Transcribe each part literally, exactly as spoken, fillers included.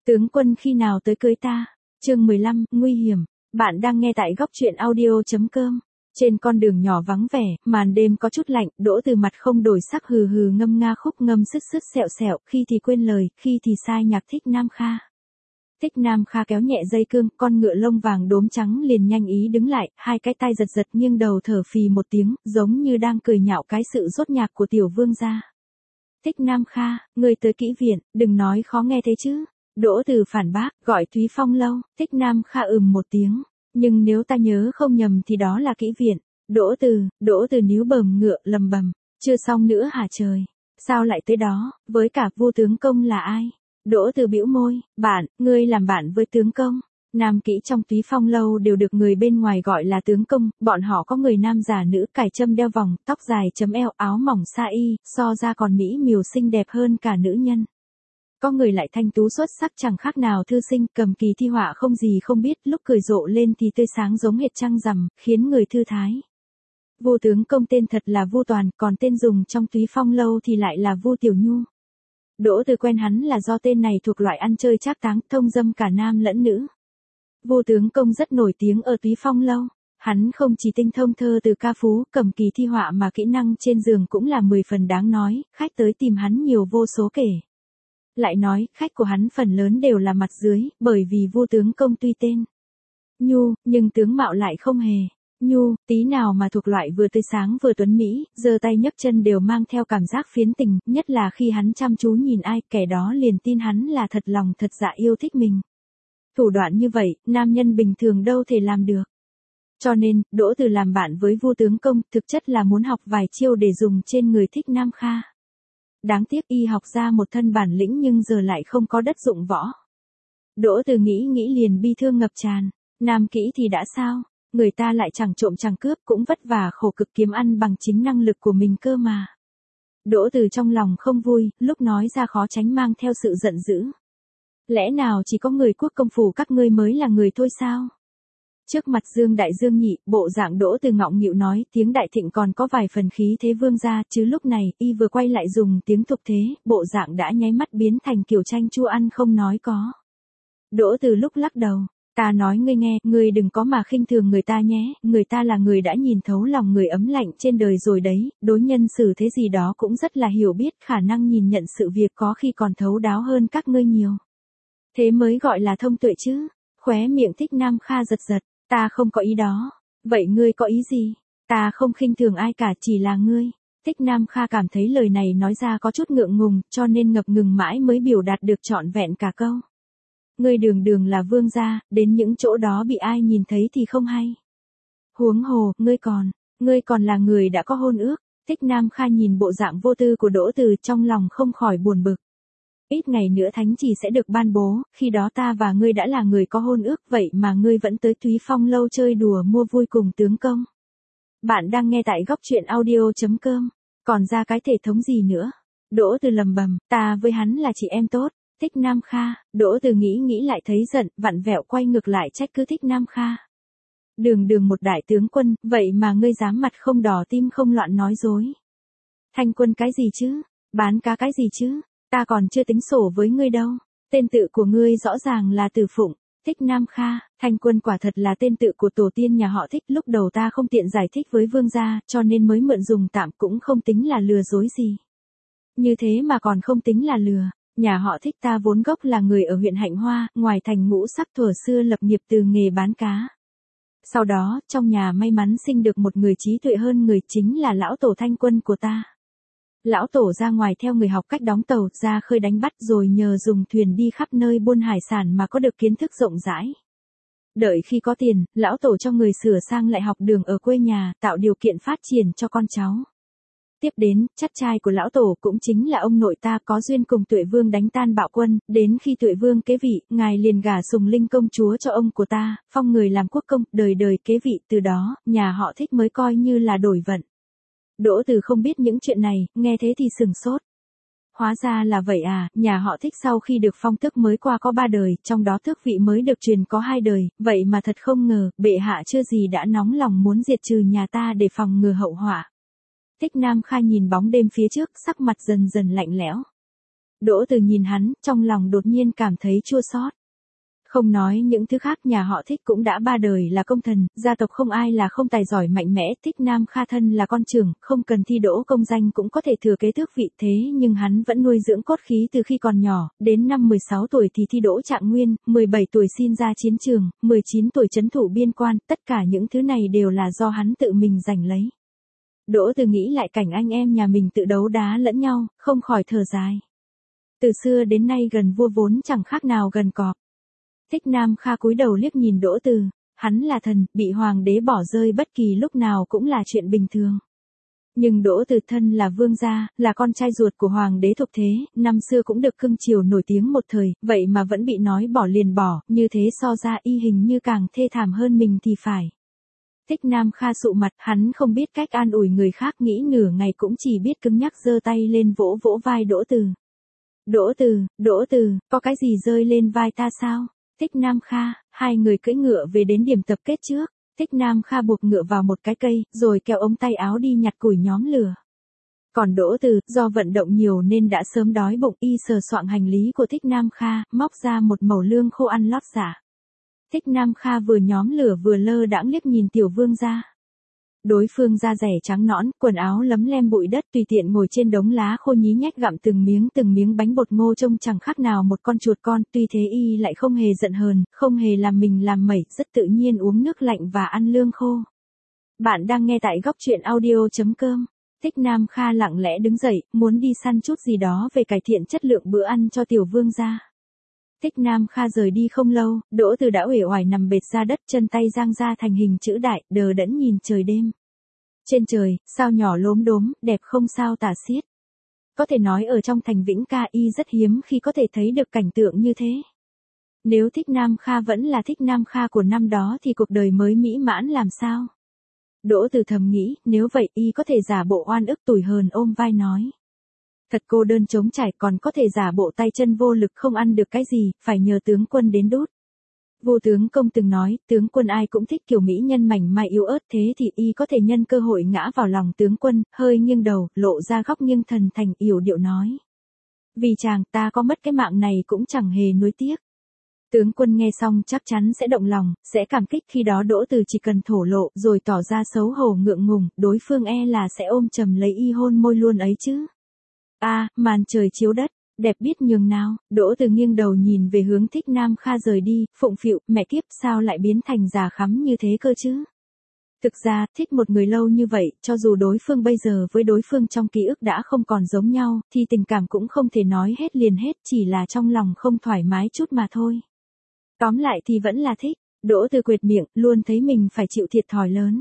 Tướng quân khi nào tới cưới ta? Chương mười lăm, nguy hiểm. Bạn đang nghe tại góc truyện audio chấm com. Trên con đường nhỏ vắng vẻ, màn đêm có chút lạnh, Đỗ Từ mặt không đổi sắc hừ hừ ngâm nga khúc ngâm sứt sứt sẹo sẹo, khi thì quên lời, khi thì sai nhạc Thích Nam Kha. Thích Nam Kha kéo nhẹ dây cương, con ngựa lông vàng đốm trắng liền nhanh ý đứng lại, hai cái tay giật giật nghiêng đầu thở phì một tiếng, giống như đang cười nhạo cái sự rốt nhạc của tiểu vương gia. Thích Nam Kha, người tới kỹ viện, đừng nói khó nghe thế chứ. Đỗ Từ phản bác, gọi Túy Phong lâu. Thích Nam Kha ừm một tiếng, nhưng nếu ta nhớ không nhầm thì đó là kỹ viện. Đỗ Từ, Đỗ Từ níu bờm ngựa lầm bầm, chưa xong nữa hả trời, sao lại tới đó, với cả Vu tướng công là ai? Đỗ Từ bĩu môi, bạn, ngươi làm bạn với tướng công. Nam kỹ trong Túy Phong lâu đều được người bên ngoài gọi là tướng công, bọn họ có người nam giả nữ, cài châm đeo vòng, tóc dài chấm eo, áo mỏng sa y, so ra còn mỹ miều xinh đẹp hơn cả nữ nhân. Có người lại thanh tú xuất sắc chẳng khác nào thư sinh, cầm kỳ thi họa không gì không biết, lúc cười rộ lên thì tươi sáng giống hệt trăng rằm, khiến người thư thái. Vu tướng công tên thật là Vu Toàn, còn tên dùng trong Túy Phong lâu thì lại là Vu Tiểu Nhu. Đỗ Từ quen hắn là do tên này thuộc loại ăn chơi trác táng, thông dâm cả nam lẫn nữ. Vu tướng công rất nổi tiếng ở Túy Phong lâu. Hắn không chỉ tinh thông thơ từ ca phú, cầm kỳ thi họa mà kỹ năng trên giường cũng là mười phần đáng nói, khách tới tìm hắn nhiều vô số kể. Lại nói, khách của hắn phần lớn đều là mặt dưới, bởi vì Vu tướng công tuy tên Nhu, nhưng tướng mạo lại không hề Nhu, tí nào mà thuộc loại vừa tươi sáng vừa tuấn mỹ, giơ tay nhấc chân đều mang theo cảm giác phiến tình, nhất là khi hắn chăm chú nhìn ai, kẻ đó liền tin hắn là thật lòng thật dạ yêu thích mình. Thủ đoạn như vậy, nam nhân bình thường đâu thể làm được. Cho nên, Đỗ Từ làm bạn với Vu tướng công, thực chất là muốn học vài chiêu để dùng trên người Thích Nam Kha. Đáng tiếc y học ra một thân bản lĩnh nhưng giờ lại không có đất dụng võ. Đỗ Từ nghĩ nghĩ liền bi thương ngập tràn. Nam kỹ thì đã sao, người ta lại chẳng trộm chẳng cướp, cũng vất vả khổ cực kiếm ăn bằng chính năng lực của mình cơ mà. Đỗ Từ trong lòng không vui, lúc nói ra khó tránh mang theo sự giận dữ. Lẽ nào chỉ có người quốc công phủ các ngươi mới là người thôi sao? Trước mặt Dương Đại Dương Nhị, bộ dạng Đỗ Từ ngọng nghịu nói, tiếng Đại Thịnh còn có vài phần khí thế vương gia, chứ lúc này, y vừa quay lại dùng tiếng tục thế, bộ dạng đã nháy mắt biến thành kiểu chanh chua ăn không nói có. Đỗ Từ lúc lắc đầu, ta nói ngươi nghe, ngươi đừng có mà khinh thường người ta nhé, người ta là người đã nhìn thấu lòng người ấm lạnh trên đời rồi đấy, đối nhân xử thế gì đó cũng rất là hiểu biết, khả năng nhìn nhận sự việc có khi còn thấu đáo hơn các ngươi nhiều. Thế mới gọi là thông tuệ chứ. Khóe miệng Thích Nam Kha giật giật. Ta không có ý đó. Vậy ngươi có ý gì? Ta không khinh thường ai cả, chỉ là ngươi. Thích Nam Kha cảm thấy lời này nói ra có chút ngượng ngùng, cho nên ngập ngừng mãi mới biểu đạt được trọn vẹn cả câu. Ngươi đường đường là vương gia, đến những chỗ đó bị ai nhìn thấy thì không hay. Huống hồ, ngươi còn, ngươi còn là người đã có hôn ước. Thích Nam Kha nhìn bộ dạng vô tư của Đỗ Từ trong lòng không khỏi buồn bực. Ít ngày nữa thánh chỉ sẽ được ban bố, khi đó ta và ngươi đã là người có hôn ước, vậy mà ngươi vẫn tới Túy Phong lâu chơi đùa mua vui cùng tướng công. Bạn đang nghe tại góc truyện audio chấm com, còn ra cái thể thống gì nữa? Đỗ Từ lầm bầm, ta với hắn là chị em tốt. Thích Nam Kha, Đỗ Từ nghĩ nghĩ lại thấy giận, vặn vẹo quay ngược lại trách cứ Thích Nam Kha. Đường đường một đại tướng quân, vậy mà ngươi dám mặt không đỏ tim không loạn nói dối. Thanh quân cái gì chứ? Bán cá cái gì chứ? Ta còn chưa tính sổ với ngươi đâu. Tên tự của ngươi rõ ràng là Từ Phụng. Thích Nam Kha, Thanh quân quả thật là tên tự của tổ tiên nhà họ Thích, lúc đầu ta không tiện giải thích với vương gia, cho nên mới mượn dùng tạm, cũng không tính là lừa dối gì. Như thế mà còn không tính là lừa. Nhà họ Thích ta vốn gốc là người ở huyện Hạnh Hoa, ngoài thành Ngũ Sắc, thuở xưa lập nghiệp từ nghề bán cá. Sau đó, trong nhà may mắn sinh được một người trí tuệ hơn người, chính là lão tổ Thanh quân của ta. Lão tổ ra ngoài theo người học cách đóng tàu, ra khơi đánh bắt, rồi nhờ dùng thuyền đi khắp nơi buôn hải sản mà có được kiến thức rộng rãi. Đợi khi có tiền, lão tổ cho người sửa sang lại học đường ở quê nhà, tạo điều kiện phát triển cho con cháu. Tiếp đến, chắt trai của lão tổ cũng chính là ông nội ta, có duyên cùng Tuệ Vương đánh tan bạo quân, đến khi Tuệ Vương kế vị, ngài liền gả Sùng Linh công chúa cho ông của ta, phong người làm quốc công, đời đời kế vị, từ đó, nhà họ Thích mới coi như là đổi vận. Đỗ Từ không biết những chuyện này, nghe thế thì sừng sốt. Hóa ra là vậy à, nhà họ Thích sau khi được phong tước mới qua có ba đời, trong đó tước vị mới được truyền có hai đời, vậy mà thật không ngờ, bệ hạ chưa gì đã nóng lòng muốn diệt trừ nhà ta để phòng ngừa hậu họa. Thích Nam Kha nhìn bóng đêm phía trước, sắc mặt dần dần lạnh lẽo. Đỗ Từ nhìn hắn, trong lòng đột nhiên cảm thấy chua xót. Không nói những thứ khác, nhà họ Thích cũng đã ba đời là công thần, gia tộc không ai là không tài giỏi mạnh mẽ, Thích Nam Kha thân là con trưởng, không cần thi đỗ công danh cũng có thể thừa kế tước vị, thế nhưng hắn vẫn nuôi dưỡng cốt khí từ khi còn nhỏ, đến năm mười sáu tuổi thì thi đỗ trạng nguyên, mười bảy tuổi xin ra chiến trường, mười chín tuổi trấn thủ biên quan, tất cả những thứ này đều là do hắn tự mình giành lấy. Đỗ Từ nghĩ lại cảnh anh em nhà mình tự đấu đá lẫn nhau, không khỏi thở dài. Từ xưa đến nay gần vua vốn chẳng khác nào gần cọp. Thích Nam Kha cúi đầu liếc nhìn Đỗ Từ, hắn là thần, bị hoàng đế bỏ rơi bất kỳ lúc nào cũng là chuyện bình thường. Nhưng Đỗ Từ thân là vương gia, là con trai ruột của hoàng đế Thục Thế, năm xưa cũng được cưng chiều nổi tiếng một thời, vậy mà vẫn bị nói bỏ liền bỏ, như thế so ra y hình như càng thê thảm hơn mình thì phải. Thích Nam Kha sụ mặt, hắn không biết cách an ủi người khác, nghĩ nửa ngày cũng chỉ biết cứng nhắc giơ tay lên vỗ vỗ vai Đỗ Từ. Đỗ Từ, Đỗ Từ, có cái gì rơi lên vai ta sao? Thích Nam Kha, hai người cưỡi ngựa về đến điểm tập kết trước. Thích Nam Kha buộc ngựa vào một cái cây, rồi kéo ống tay áo đi nhặt củi nhóm lửa. Còn Đỗ Từ, do vận động nhiều nên đã sớm đói bụng, y sờ soạng hành lý của Thích Nam Kha, móc ra một mẩu lương khô ăn lót dạ. Thích Nam Kha vừa nhóm lửa vừa lơ đãng liếc nhìn tiểu vương gia. Đối phương da rẻ trắng nõn, quần áo lấm lem bụi đất, tùy tiện ngồi trên đống lá khô nhí nhách gặm từng miếng từng miếng bánh bột ngô, trông chẳng khác nào một con chuột con, tuy thế y lại không hề giận hờn, không hề làm mình làm mẩy, rất tự nhiên uống nước lạnh và ăn lương khô. Bạn đang nghe tại góc truyện audio chấm com. Thích Nam Kha lặng lẽ đứng dậy, muốn đi săn chút gì đó về cải thiện chất lượng bữa ăn cho tiểu vương gia. Thích Nam Kha rời đi không lâu, Đỗ Từ đã uể oải nằm bệt ra đất, chân tay giang ra thành hình chữ đại, đờ đẫn nhìn trời đêm. Trên trời, sao nhỏ lốm đốm, đẹp không sao tả xiết. Có thể nói ở trong thành Vĩnh Ca y rất hiếm khi có thể thấy được cảnh tượng như thế. Nếu Thích Nam Kha vẫn là Thích Nam Kha của năm đó thì cuộc đời mới mỹ mãn làm sao? Đỗ Từ thầm nghĩ, nếu vậy y có thể giả bộ oan ức tủi hờn ôm vai nói. Thật cô đơn trống trải, còn có thể giả bộ tay chân vô lực không ăn được cái gì, phải nhờ tướng quân đến đút. Vô tướng công từng nói, tướng quân ai cũng thích kiểu mỹ nhân mảnh mai yếu ớt, thế thì y có thể nhân cơ hội ngã vào lòng tướng quân, hơi nghiêng đầu, lộ ra góc nghiêng thần thành yểu điệu nói. Vì chàng ta có mất cái mạng này cũng chẳng hề nuối tiếc. Tướng quân nghe xong chắc chắn sẽ động lòng, sẽ cảm kích, khi đó Đỗ Từ chỉ cần thổ lộ rồi tỏ ra xấu hổ ngượng ngùng, đối phương e là sẽ ôm chầm lấy y hôn môi luôn ấy chứ. A, à, màn trời chiếu đất, đẹp biết nhường nào. Đỗ Từ nghiêng đầu nhìn về hướng Thích Nam Kha rời đi, phụng phịu, mẹ kiếp sao lại biến thành già khắm như thế cơ chứ? Thực ra, thích một người lâu như vậy, cho dù đối phương bây giờ với đối phương trong ký ức đã không còn giống nhau, thì tình cảm cũng không thể nói hết liền hết, chỉ là trong lòng không thoải mái chút mà thôi. Tóm lại thì vẫn là thích. Đỗ Từ quệt miệng, luôn thấy mình phải chịu thiệt thòi lớn.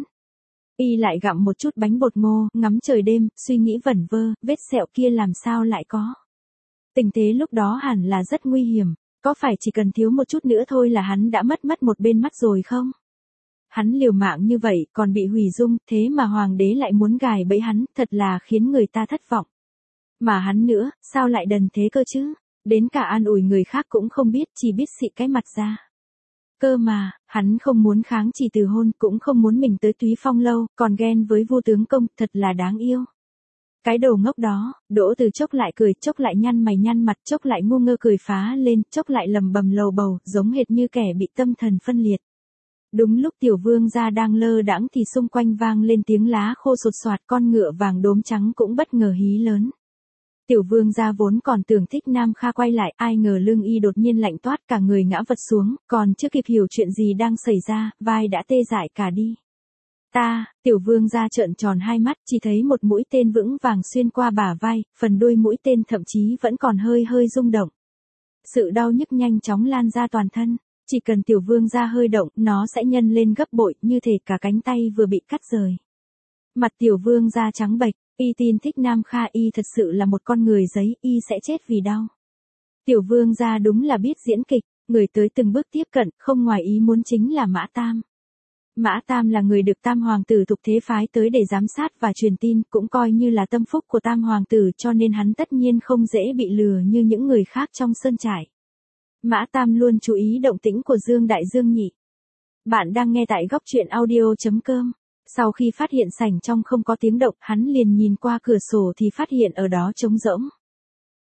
Y lại gặm một chút bánh bột ngô, ngắm trời đêm, suy nghĩ vẩn vơ, vết sẹo kia làm sao lại có. Tình thế lúc đó hẳn là rất nguy hiểm, có phải chỉ cần thiếu một chút nữa thôi là hắn đã mất mất một bên mắt rồi không? Hắn liều mạng như vậy, còn bị hủy dung, thế mà hoàng đế lại muốn gài bẫy hắn, thật là khiến người ta thất vọng. Mà hắn nữa, sao lại đần thế cơ chứ? Đến cả an ủi người khác cũng không biết, chỉ biết xị cái mặt ra. Cơ mà, hắn không muốn kháng chỉ từ hôn, cũng không muốn mình tới Túy Phong lâu, còn ghen với Vô tướng công, thật là đáng yêu. Cái đồ ngốc đó. Đỗ Từ chốc lại cười, chốc lại nhăn mày nhăn mặt, chốc lại ngu ngơ cười phá lên, chốc lại lầm bầm lầu bầu, giống hệt như kẻ bị tâm thần phân liệt. Đúng lúc tiểu vương gia đang lơ đãng thì xung quanh vang lên tiếng lá khô sột soạt, con ngựa vàng đốm trắng cũng bất ngờ hí lớn. Tiểu vương gia vốn còn tưởng Thích Nam Kha quay lại, ai ngờ lưng y đột nhiên lạnh toát, cả người ngã vật xuống, còn chưa kịp hiểu chuyện gì đang xảy ra, vai đã tê dại cả đi. Ta, tiểu vương gia trợn tròn hai mắt, chỉ thấy một mũi tên vững vàng xuyên qua bả vai, phần đuôi mũi tên thậm chí vẫn còn hơi hơi rung động. Sự đau nhức nhanh chóng lan ra toàn thân, chỉ cần tiểu vương gia hơi động, nó sẽ nhân lên gấp bội, như thể cả cánh tay vừa bị cắt rời. Mặt tiểu vương gia trắng bệch. Y tin Thích Nam Kha y thật sự là một con người giấy, y sẽ chết vì đau. Tiểu vương gia đúng là biết diễn kịch, người tới từng bước tiếp cận, không ngoài ý muốn chính là Mã Tam. Mã Tam là người được Tam Hoàng tử Thục Thế phái tới để giám sát và truyền tin, cũng coi như là tâm phúc của Tam Hoàng tử, cho nên hắn tất nhiên không dễ bị lừa như những người khác trong sơn trại. Mã Tam luôn chú ý động tĩnh của Dương Đại Dương Nhị. Bạn đang nghe tại góc truyện audio chấm com. Sau khi phát hiện sảnh trong không có tiếng động, hắn liền nhìn qua cửa sổ thì phát hiện ở đó trống rỗng.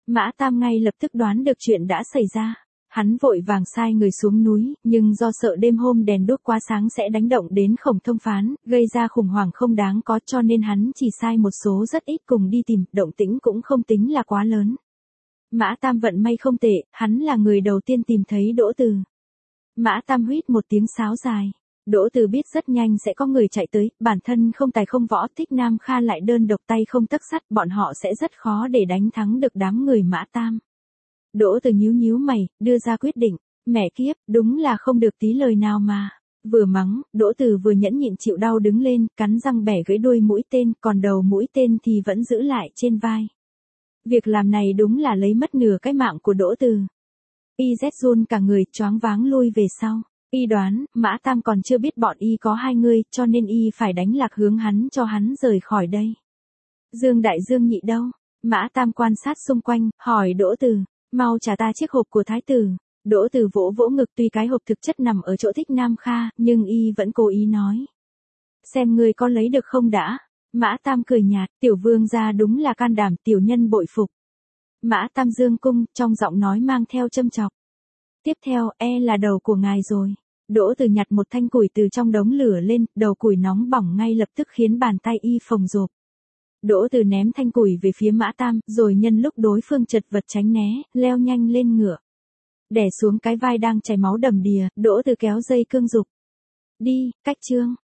Mã Tam ngay lập tức đoán được chuyện đã xảy ra. Hắn vội vàng sai người xuống núi, nhưng do sợ đêm hôm đèn đuốc quá sáng sẽ đánh động đến Khổng Thông Phán, gây ra khủng hoảng không đáng có, cho nên hắn chỉ sai một số rất ít cùng đi tìm, động tĩnh cũng không tính là quá lớn. Mã Tam vận may không tệ, hắn là người đầu tiên tìm thấy Đỗ Từ. Mã Tam huýt một tiếng sáo dài. Đỗ Từ biết rất nhanh sẽ có người chạy tới, bản thân không tài không võ, Thích Nam Kha lại đơn độc tay không tấc sắt, bọn họ sẽ rất khó để đánh thắng được đám người Mã Tam. Đỗ Từ nhíu nhíu mày, đưa ra quyết định, mẹ kiếp, đúng là không được tí lời nào mà. Vừa mắng, Đỗ Từ vừa nhẫn nhịn chịu đau đứng lên, cắn răng bẻ gãy đuôi mũi tên, còn đầu mũi tên thì vẫn giữ lại trên vai. Việc làm này đúng là lấy mất nửa cái mạng của Đỗ Từ. Y rét run cả người, choáng váng lui về sau. Y đoán, Mã Tam còn chưa biết bọn Y có hai người, cho nên Y phải đánh lạc hướng hắn cho hắn rời khỏi đây. Dương Đại Dương Nhị đâu? Mã Tam quan sát xung quanh, hỏi Đỗ Từ, mau trả ta chiếc hộp của thái tử. Đỗ Từ vỗ vỗ ngực, tuy cái hộp thực chất nằm ở chỗ Thích Nam Kha, nhưng Y vẫn cố ý nói. Xem ngươi có lấy được không đã? Mã Tam cười nhạt, tiểu vương gia đúng là can đảm, tiểu nhân bội phục. Mã Tam dương cung, trong giọng nói mang theo châm chọc. Tiếp theo, e là đầu của ngài rồi. Đỗ Từ nhặt một thanh củi từ trong đống lửa lên, đầu củi nóng bỏng ngay lập tức khiến bàn tay Y phồng rộp. Đỗ Từ ném thanh củi về phía Mã Tam, rồi nhân lúc đối phương chật vật tránh né, leo nhanh lên ngựa. Đè xuống cái vai đang chảy máu đầm đìa, Đỗ Từ kéo dây cương dục. Đi, cách chương.